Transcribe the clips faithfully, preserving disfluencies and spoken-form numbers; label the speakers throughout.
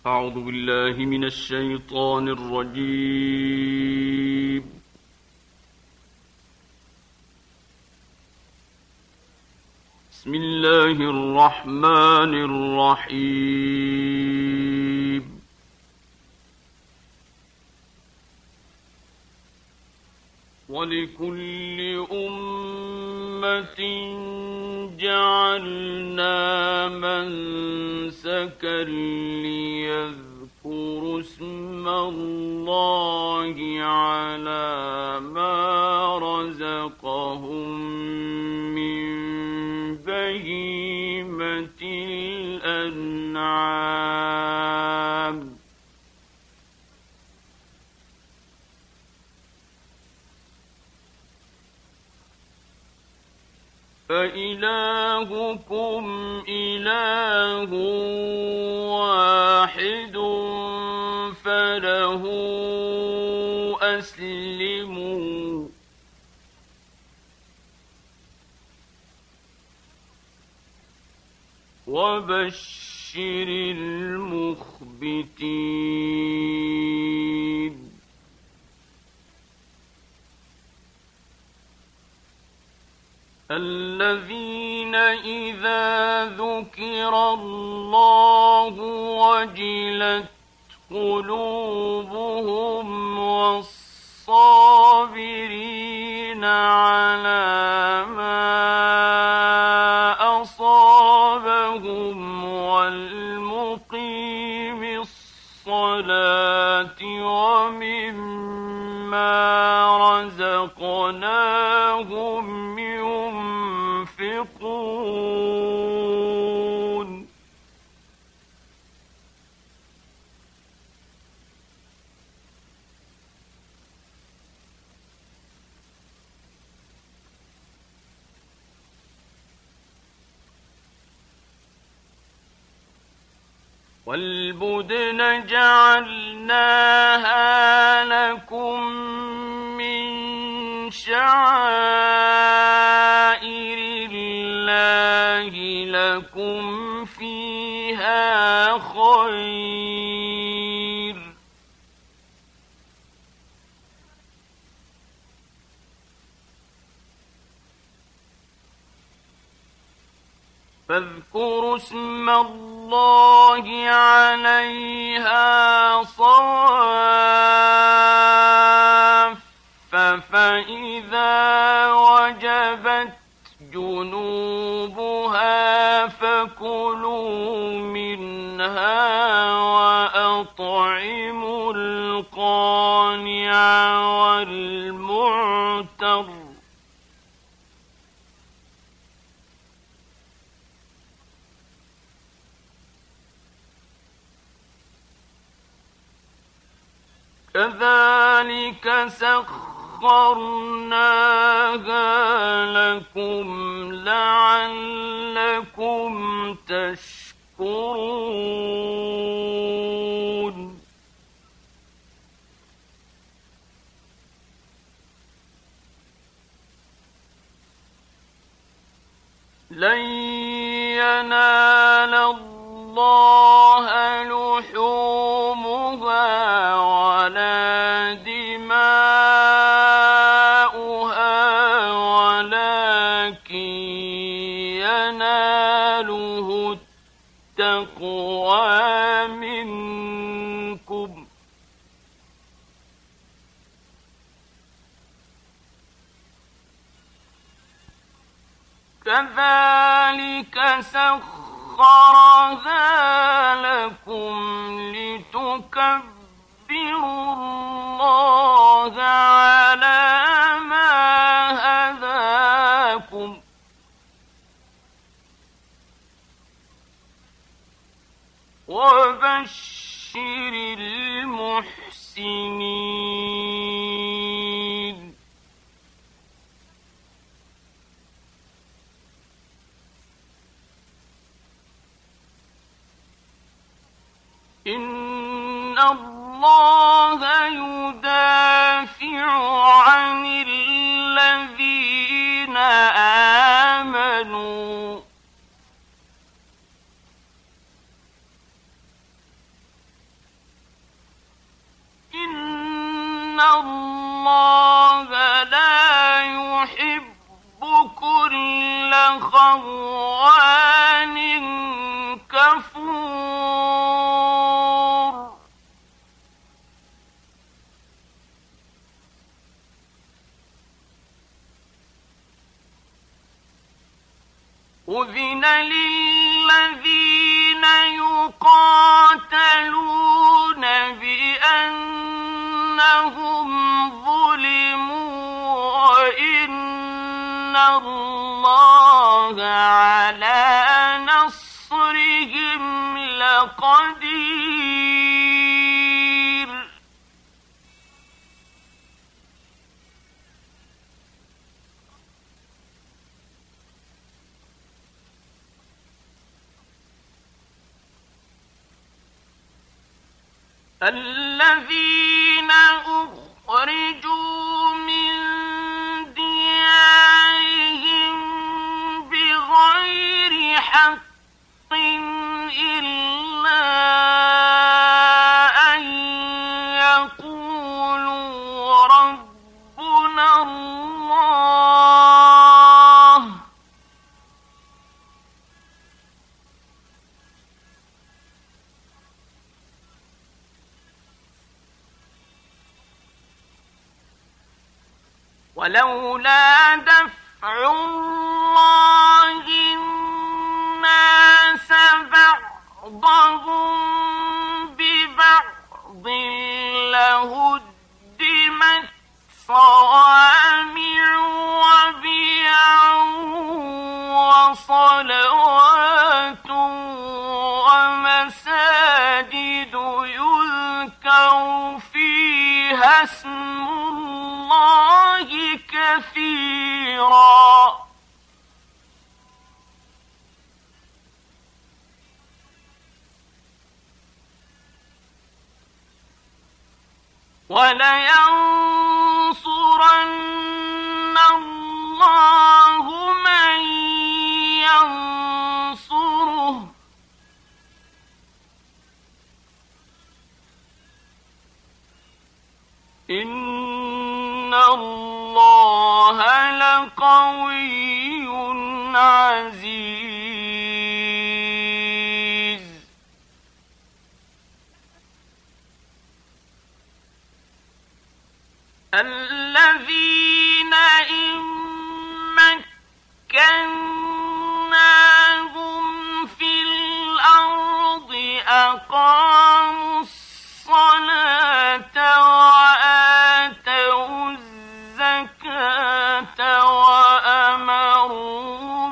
Speaker 1: أعوذ بالله من الشيطان الرجيم. بسم الله الرحمن الرحيم. ولكل أمة جعلنا منسكا ليذكروا اسم الله على ما رزقهم من بهيمة الأنعام. فإلهكم إله واحد فله أسلموا. وبشر المخبتين. الذين إذا ذكر الله وجلت قلوبهم والصابرين على ما أصابهم والمقيم الصلاة ومما رزقناهم ينفقون. والبدن جعلناها لكم من شعائر الله لكم فيها خير. فاذكروا اسم الله عليها صواف فإذا وجبت جنوبها فكلوا منها وأطعموا القانع والمعتر. كذلك سخرناها لكم لعلكم تشكرون. لن ينال الله لحومها ولا دماؤها ولكن يناله التقوى منكم. كذلك سخرها لكم لتكبروا الله على ما هداكم وبشر المحسنين. إن الله يدافع عن الذين آمنوا خوان كفور أذن للذين يقاتلون بأنهم ظلموا وإن الله على نصرهم لقدير الذين أخرجوا من ديارهم بغير حق إلا أن يقولوا ربنا الله ولولا دفع الله الناس بعضهم ببعض لهدمت صوامع وبيع وصلوات ومساجد يذكر فيها اسم الله كثيرا ولينصرن الله من ينصره إن الله لقوي عزيز الذين إن مكناهم في الأرض أقاموا الصلاة وآتوا الزكاة وأمروا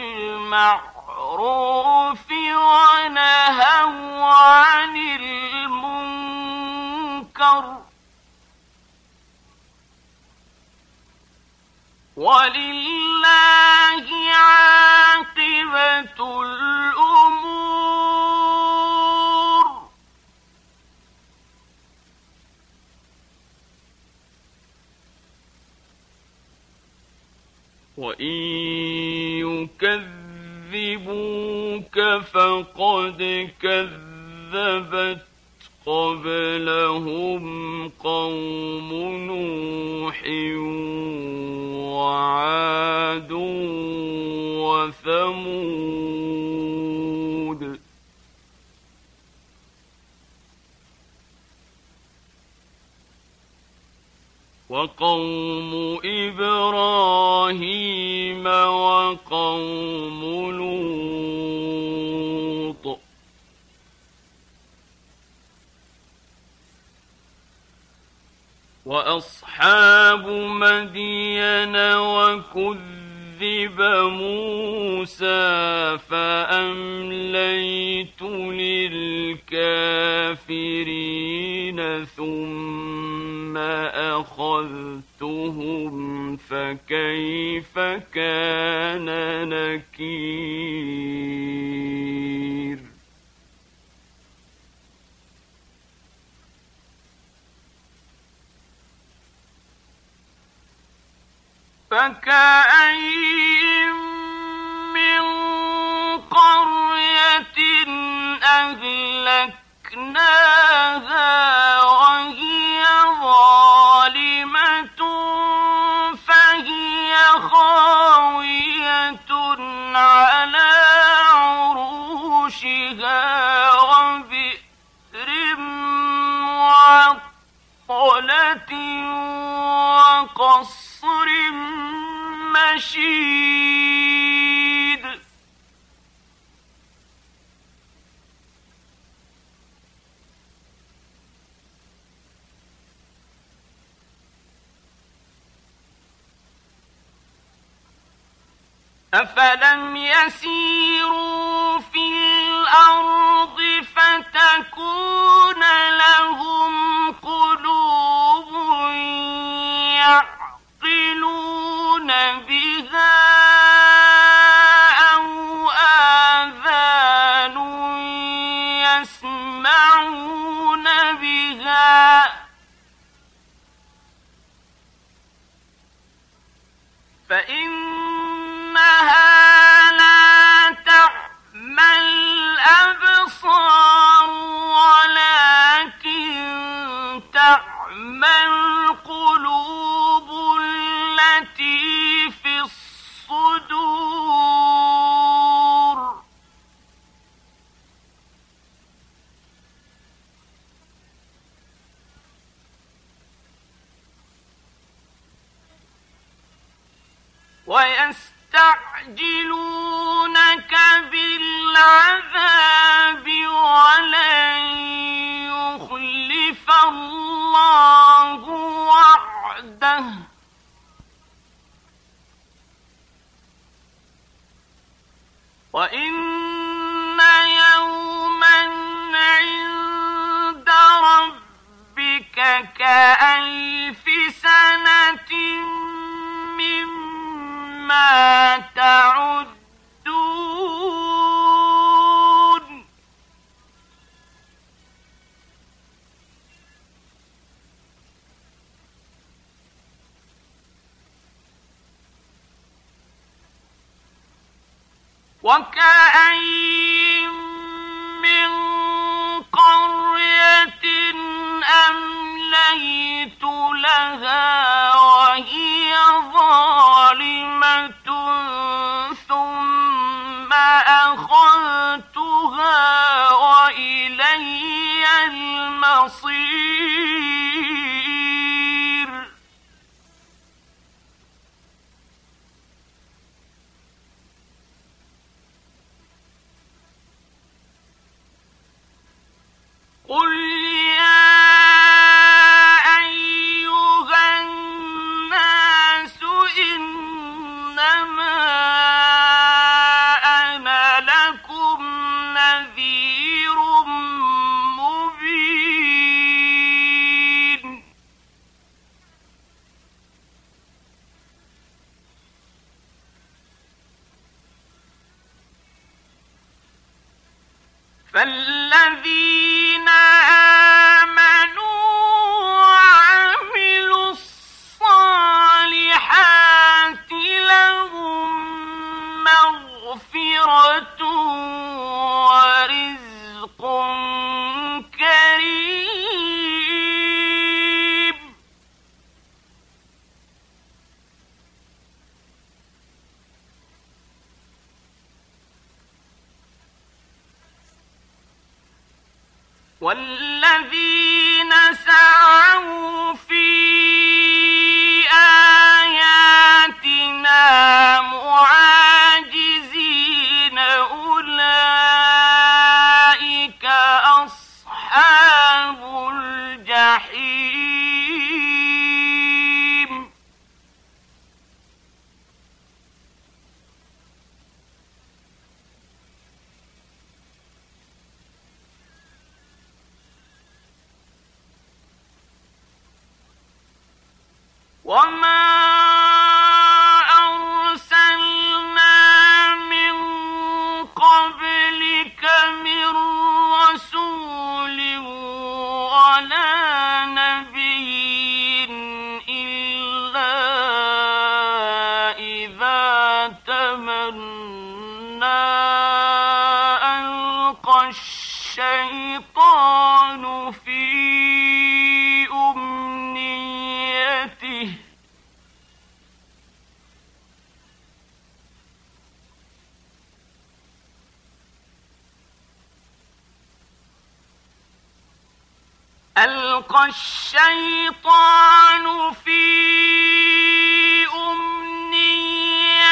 Speaker 1: بالمعروف ونهوا عن المنكر ولله عاقبة الأمور وإن يكذبوك فقد كذبت قبلهم قوم نوح وعاد وثمود وقوم إبراهيم وقوم لوط وأصحاب مدين وكذب موسى فأمليت للكافرين ثم أخذتهم فكيف كان نكير فكأين من قرية أهلكناها وهي ظالمة فهي خاوية رشيد أفلم يسيروا في الأرض فتكون لهم قلوب يعقلون بها أو آذان يسمعون بها فإنها لا تعمى الأبصار ولكن تعمى القلوب التي في الصدور ويستعجلونك بالعذاب ولن يخلف الله وعده وإن يوما عند ربك كألف سنة مما تعدون وكأين من قرية أمليت لها وهي ظالمة ثم أخذتها وإلي المصير قل يا أيها الناس إنما أنا لكم نذير مبين فالذين آمنوا وعملوا الصالحات لهم مغفرة ورزق كريم والذين سعوا في آياتنا معاجزين أولئك أصحاب الجحيم وما أرسلنا من قبلك من رسول ولا نبي إلا إذا تمنى ألقى الشيطان في أمنيته ألقى الشيطان في أمنيته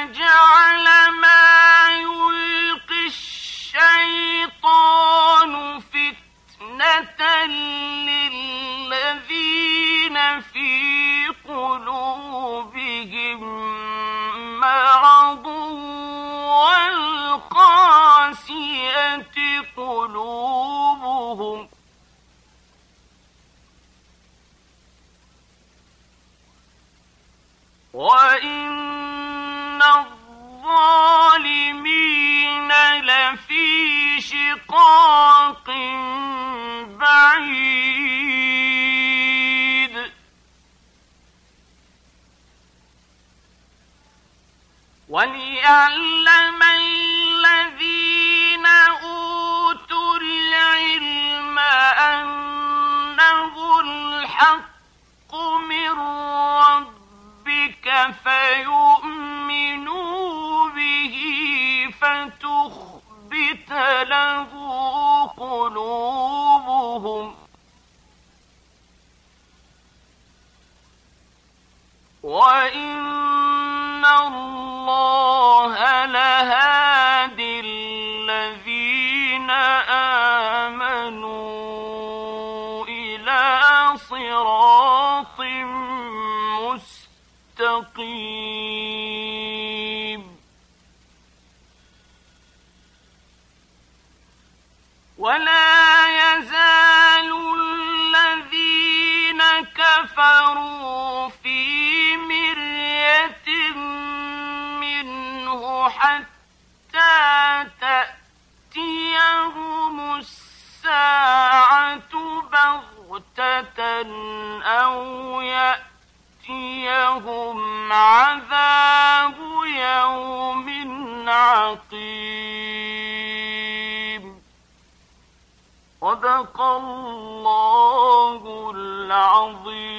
Speaker 1: فجعل ما يلقي الشيطان فتنة للذين في قلوبهم مرض والقاسية قلوبهم وإن الظالمين لفي شقاق بعيد وليعلم الذين أوتوا العلم أنه الحق من ربك فيؤمنوا به فتخبت له قلوبهم وإن الله لهادي الذين آمنوا إلى صراط مستقيم ولا يزال الذين كفروا في مرية منه حتى تأتيهم الساعة بغتة أو يأتيهم عذاب يوم عقيم. صدق الله العظيم.